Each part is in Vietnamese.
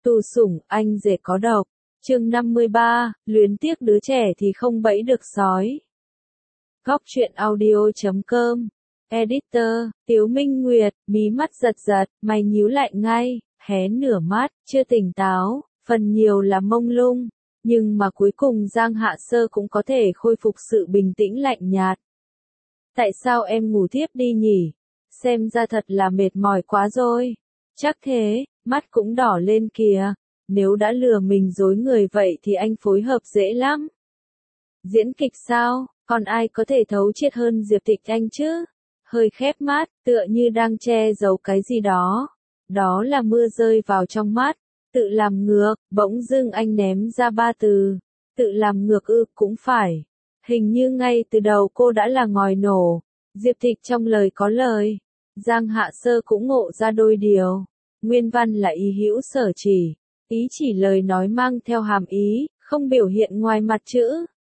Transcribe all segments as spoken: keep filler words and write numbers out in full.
Tù sủng, anh rể có độc. Chương năm mươi ba, luyến tiếc đứa trẻ thì không bẫy được sói. Góc truyện audio chấm com. Editor, Tiếu Minh Nguyệt, mí mắt giật giật, mày nhíu lại ngay, hé nửa mắt, chưa tỉnh táo, phần nhiều là mông lung. Nhưng mà cuối cùng Giang Hạ Sơ cũng có thể khôi phục sự bình tĩnh lạnh nhạt. Tại sao em ngủ thiếp đi nhỉ? Xem ra thật là mệt mỏi quá rồi. Chắc thế, mắt cũng đỏ lên kìa. Nếu đã lừa mình dối người vậy thì anh phối hợp dễ lắm. Diễn kịch sao, còn ai có thể thấu triệt hơn Diệp Tịch anh chứ? Hơi khép mắt, tựa như đang che giấu cái gì đó. Đó là mưa rơi vào trong mắt. Tự làm ngược, bỗng dưng anh ném ra ba từ. Tự làm ngược ư, cũng phải. Hình như ngay từ đầu cô đã là ngòi nổ. Diệp Tịch trong lời có lời. Giang Hạ Sơ cũng ngộ ra đôi điều. Nguyên văn là ý hữu sở chỉ. Ý chỉ lời nói mang theo hàm ý, không biểu hiện ngoài mặt chữ.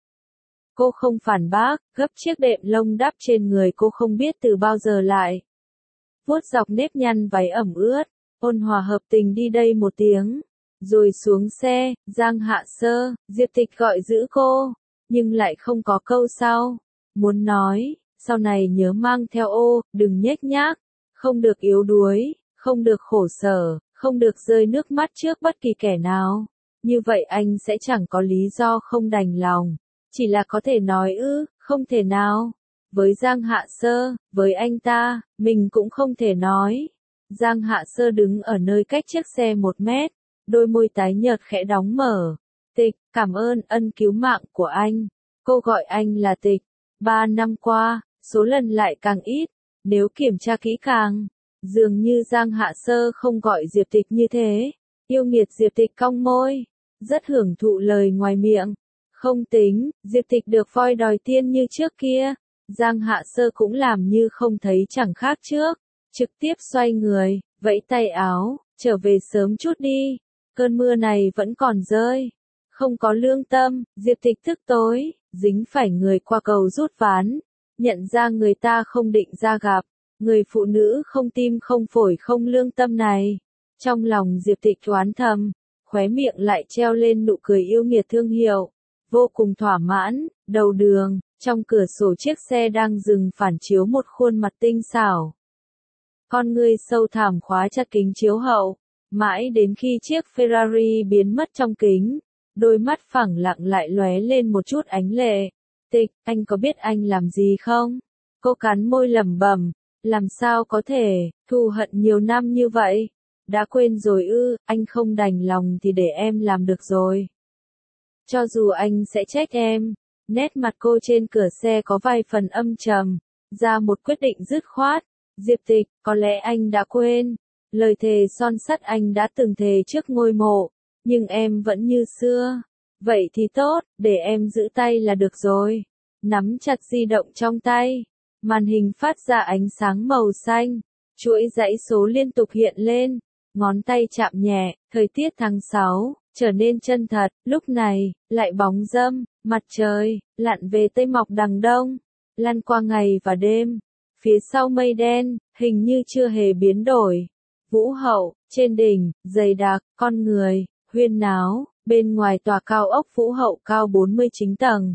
Cô không phản bác, gấp chiếc đệm lông đắp trên người cô không biết từ bao giờ lại. Vuốt dọc nếp nhăn váy ẩm ướt, ôn hòa hợp tình đi đây một tiếng. Rồi xuống xe, Giang Hạ Sơ, Diệp Tịch gọi giữ cô, nhưng lại không có câu sau. Muốn nói, sau này nhớ mang theo ô, đừng nhếch nhác, không được yếu đuối, không được khổ sở, không được rơi nước mắt trước bất kỳ kẻ nào. Như vậy anh sẽ chẳng có lý do không đành lòng. Chỉ là có thể nói ư, không thể nào. Với Giang Hạ Sơ, với anh ta, mình cũng không thể nói. Giang Hạ Sơ đứng ở nơi cách chiếc xe một mét, đôi môi tái nhợt khẽ đóng mở. Tịch, cảm ơn ân cứu mạng của anh. Cô gọi anh là Tịch. Ba năm qua, số lần lại càng ít. Nếu kiểm tra kỹ càng, dường như Giang Hạ Sơ không gọi Diệp Tịch như thế. Yêu nghiệt Diệp Tịch cong môi, rất hưởng thụ lời ngoài miệng. Không tính, Diệp Tịch được voi đòi tiên như trước kia. Giang Hạ Sơ cũng làm như không thấy chẳng khác trước. Trực tiếp xoay người, vẫy tay áo, trở về sớm chút đi. Cơn mưa này vẫn còn rơi. Không có lương tâm, Diệp Tịch tức tối, dính phải người qua cầu rút ván. Nhận ra người ta không định ra gặp. Người phụ nữ không tim không phổi không lương tâm này. Trong lòng Diệp Tịch oán thầm, khóe miệng lại treo lên nụ cười yêu nghiệt thương hiệu. Vô cùng thỏa mãn, đầu đường, trong cửa sổ chiếc xe đang dừng phản chiếu một khuôn mặt tinh xảo. Con ngươi sâu thẳm khóa chặt kính chiếu hậu, mãi đến khi chiếc Ferrari biến mất trong kính, đôi mắt phẳng lặng lại lóe lên một chút ánh lệ. Tịch, anh có biết anh làm gì không? Cô cắn môi lẩm bẩm, làm sao có thể, thù hận nhiều năm như vậy? Đã quên rồi ư, anh không đành lòng thì để em làm được rồi. Cho dù anh sẽ trách em, nét mặt cô trên cửa xe có vài phần âm trầm, ra một quyết định dứt khoát. Diệp Tịch, có lẽ anh đã quên, lời thề son sắt anh đã từng thề trước ngôi mộ, nhưng em vẫn như xưa. Vậy thì tốt, để em giữ tay là được rồi. Nắm chặt di động trong tay, màn hình phát ra ánh sáng màu xanh, chuỗi dãy số liên tục hiện lên, ngón tay chạm nhẹ, thời tiết tháng sáu. Trở nên chân thật, lúc này, lại bóng râm, mặt trời, lặn về tây mọc đằng đông, lăn qua ngày và đêm, phía sau mây đen, hình như chưa hề biến đổi. Vũ Hậu, trên đỉnh, dày đặc, con người, huyên náo, bên ngoài tòa cao ốc Vũ Hậu cao bốn mươi chín tầng.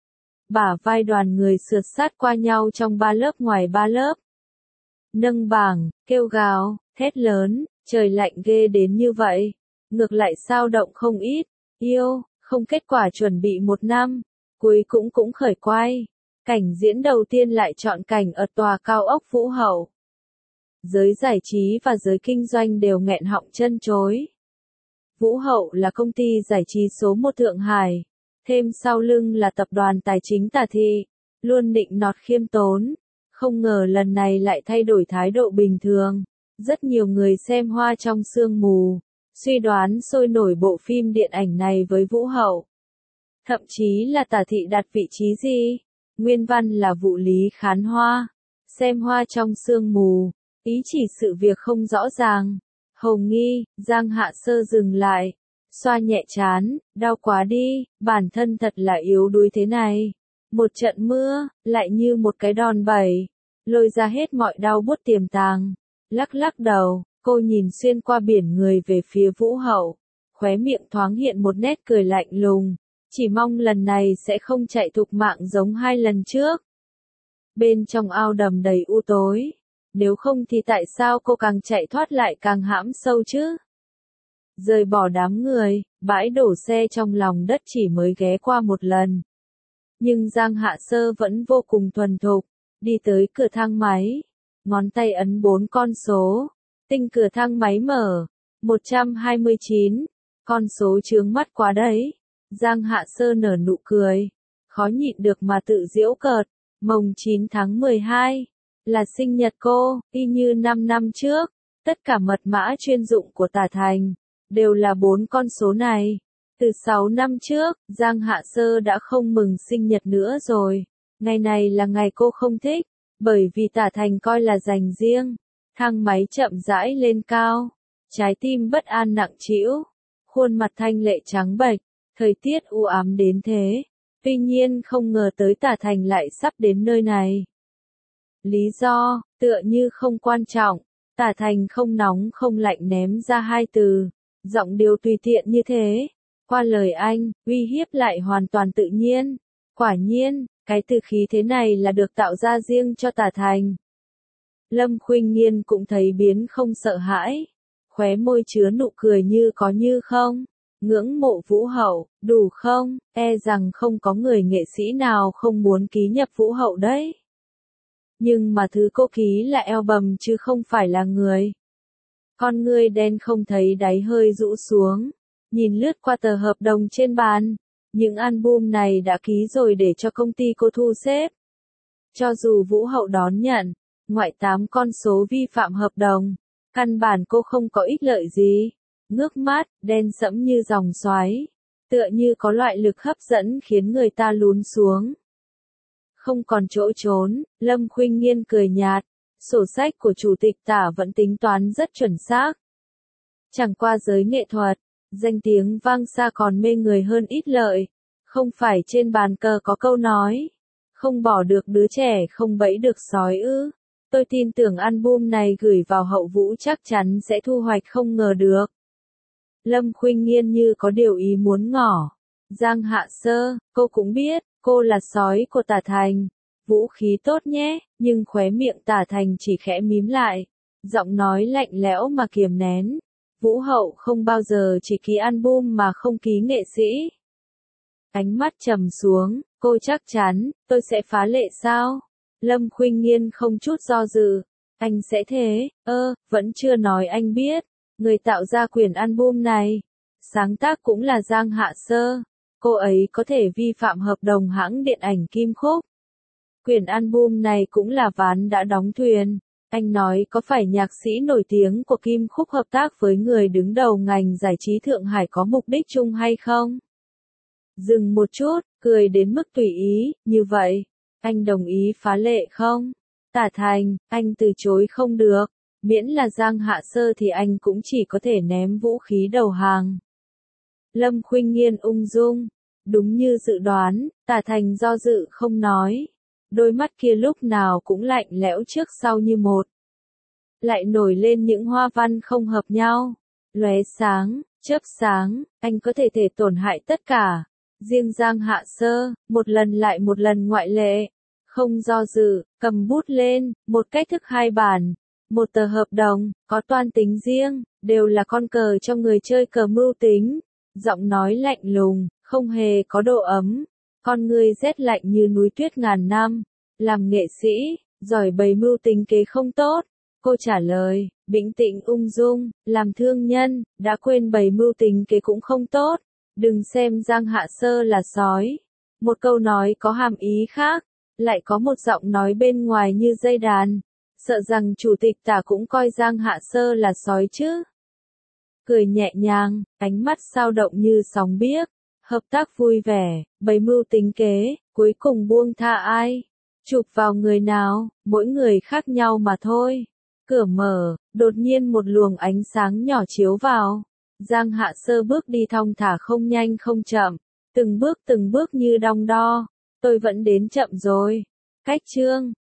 Bả vai đoàn người sượt sát qua nhau trong ba lớp ngoài ba lớp. Nâng bảng, kêu gào, thét lớn, trời lạnh ghê đến như vậy. Ngược lại sao động không ít, yêu, không kết quả chuẩn bị một năm, cuối cũng cũng khởi quay. Cảnh diễn đầu tiên lại chọn cảnh ở tòa cao ốc Vũ Hậu. Giới giải trí và giới kinh doanh đều nghẹn họng chân chối. Vũ Hậu là công ty giải trí số một Thượng Hải, thêm sau lưng là tập đoàn tài chính Tả Thị, luôn nịnh nọt khiêm tốn. Không ngờ lần này lại thay đổi thái độ bình thường. Rất nhiều người xem hoa trong sương mù. Suy đoán sôi nổi bộ phim điện ảnh này với Vũ Hậu. Thậm chí là Tả Thị đặt vị trí gì? Nguyên văn là Vụ Lý Khán Hoa. Xem hoa trong sương mù. Ý chỉ sự việc không rõ ràng. Hầu nghi, Giang Hạ Sơ dừng lại. Xoa nhẹ trán, đau quá đi, bản thân thật là yếu đuối thế này. Một trận mưa, lại như một cái đòn bẩy. Lôi ra hết mọi đau buốt tiềm tàng. Lắc lắc đầu, Cô nhìn xuyên qua biển người về phía Vũ Hậu, khóe miệng thoáng hiện một nét cười lạnh lùng, chỉ mong lần này sẽ không chạy thục mạng giống hai lần trước. Bên trong ao đầm đầy u tối, nếu không thì tại sao cô càng chạy thoát lại càng hãm sâu chứ? Rời bỏ đám người, bãi đổ xe trong lòng đất chỉ mới ghé qua một lần. Nhưng Giang Hạ Sơ vẫn vô cùng thuần thục, đi tới cửa thang máy, ngón tay ấn bốn con số, tinh cửa thang máy mở, một trăm hai mươi chín, con số chướng mắt quá đấy. Giang Hạ Sơ nở nụ cười, khó nhịn được mà tự giễu cợt, mồng chín tháng mười hai, là sinh nhật cô, y như năm năm trước, tất cả mật mã chuyên dụng của Tả Thành, đều là bốn con số này. Từ sáu năm trước, Giang Hạ Sơ đã không mừng sinh nhật nữa rồi, ngày này là ngày cô không thích, bởi vì Tả Thành coi là dành riêng. Thang máy chậm rãi lên cao, trái tim bất an nặng trĩu, khuôn mặt Thanh Lệ trắng bệch, thời tiết u ám đến thế, tuy nhiên không ngờ tới Tả Thành lại sắp đến nơi này. Lý do, tựa như không quan trọng, Tả Thành không nóng không lạnh ném ra hai từ, giọng điệu tùy tiện như thế, qua lời anh, uy hiếp lại hoàn toàn tự nhiên, quả nhiên, cái từ khí thế này là được tạo ra riêng cho Tả Thành. Lâm Khuynh Nghiên cũng thấy biến không sợ hãi, khóe môi chứa nụ cười như có như không, ngưỡng mộ Vũ Hậu, đủ không, e rằng không có người nghệ sĩ nào không muốn ký nhập Vũ Hậu đấy. Nhưng mà thứ cô ký là eo bầm chứ không phải là người. Con ngươi đen không thấy đáy hơi rũ xuống, nhìn lướt qua tờ hợp đồng trên bàn, những album này đã ký rồi để cho công ty cô thu xếp. Cho dù Vũ Hậu đón nhận, ngoại tám con số vi phạm hợp đồng, căn bản cô không có ích lợi gì. Ngước mắt, đen sẫm như dòng xoáy, tựa như có loại lực hấp dẫn khiến người ta lún xuống. Không còn chỗ trốn, Lâm Khuynh Nghiên cười nhạt, sổ sách của chủ tịch Tả vẫn tính toán rất chuẩn xác. Chẳng qua giới nghệ thuật, danh tiếng vang xa còn mê người hơn ít lợi, không phải trên bàn cờ có câu nói, không bỏ được đứa trẻ không bẫy được sói ư. Tôi tin tưởng album này gửi vào Hậu Vũ chắc chắn sẽ thu hoạch không ngờ được. Lâm Khuynh Nghiên như có điều ý muốn ngỏ. Giang Hạ Sơ, cô cũng biết, cô là sói của Tả Thành. Vũ khí tốt nhé, nhưng khóe miệng Tả Thành chỉ khẽ mím lại. Giọng nói lạnh lẽo mà kiềm nén. Vũ Hậu không bao giờ chỉ ký album mà không ký nghệ sĩ. Ánh mắt trầm xuống, cô chắc chắn, tôi sẽ phá lệ sao? Lâm Khuynh Nghiên không chút do dự. Anh sẽ thế, ơ, vẫn chưa nói anh biết. Người tạo ra quyển album này, sáng tác cũng là Giang Hạ Sơ. Cô ấy có thể vi phạm hợp đồng hãng điện ảnh Kim Khúc. Quyển album này cũng là ván đã đóng thuyền. Anh nói có phải nhạc sĩ nổi tiếng của Kim Khúc hợp tác với người đứng đầu ngành giải trí Thượng Hải có mục đích chung hay không? Dừng một chút, cười đến mức tùy ý, như vậy, anh đồng ý phá lệ không? Tả Thành, anh từ chối không được. Miễn là Giang Hạ Sơ thì anh cũng chỉ có thể ném vũ khí đầu hàng. Lâm Khuynh Nghiên ung dung. Đúng như dự đoán, Tả Thành do dự không nói. Đôi mắt kia lúc nào cũng lạnh lẽo trước sau như một. Lại nổi lên những hoa văn không hợp nhau. Lóe sáng, chớp sáng, anh có thể thể tổn hại tất cả. Riêng Giang Hạ Sơ, một lần lại một lần ngoại lệ. Không do dự, cầm bút lên, một cách thức hai bản. Một tờ hợp đồng, có toan tính riêng, đều là con cờ cho người chơi cờ mưu tính. Giọng nói lạnh lùng, không hề có độ ấm. Con người rét lạnh như núi tuyết ngàn năm. Làm nghệ sĩ, giỏi bày mưu tính kế không tốt. Cô trả lời, bình tĩnh ung dung, làm thương nhân, đã quên bày mưu tính kế cũng không tốt. Đừng xem Giang Hạ Sơ là sói. Một câu nói có hàm ý khác, lại có một giọng nói bên ngoài như dây đàn. Sợ rằng chủ tịch Tả cũng coi Giang Hạ Sơ là sói chứ. Cười nhẹ nhàng, ánh mắt sao động như sóng biếc. Hợp tác vui vẻ, bày mưu tính kế, cuối cùng buông tha ai. Chụp vào người nào, mỗi người khác nhau mà thôi. Cửa mở, đột nhiên một luồng ánh sáng nhỏ chiếu vào. Giang Hạ Sơ bước đi thong thả không nhanh không chậm. Từng bước từng bước như đong đo. Tôi vẫn đến chậm rồi. Cách chương.